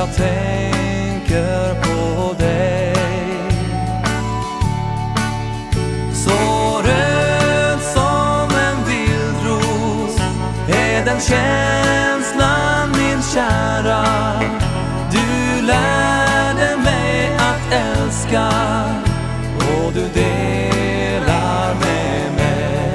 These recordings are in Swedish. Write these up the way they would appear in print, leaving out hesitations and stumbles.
jag tänker på dig. Så röd som en vildros är den känslan, min kära. Du lärde mig att älska och du delar med mig.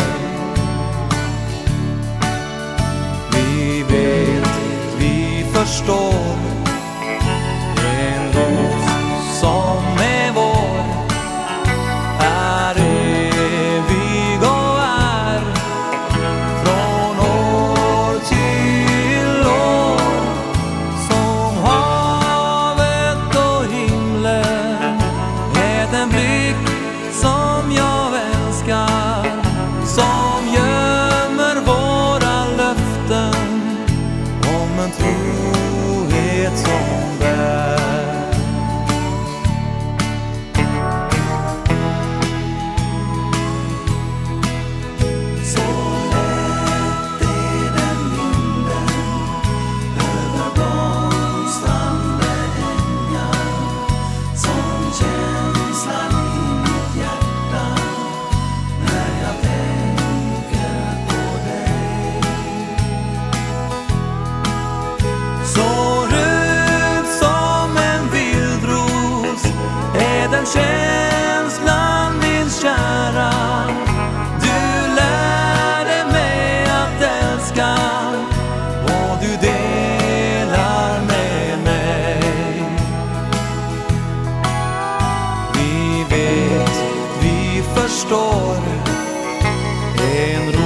Vi vet, vi förstår, en ros som är vår är evig och är från år till år, som havet och himlen är den blick som jag älskar, som gömmer våra löften om en trohet som bär. Så lätt är den vinden över blomstrande ängar, som känslan i mitt hjärta när jag tänker på dig. Så röd som en vildros är den känslan, min kära. Du lärde mig att älska och du delar med mig. Vi vet, vi förstår, en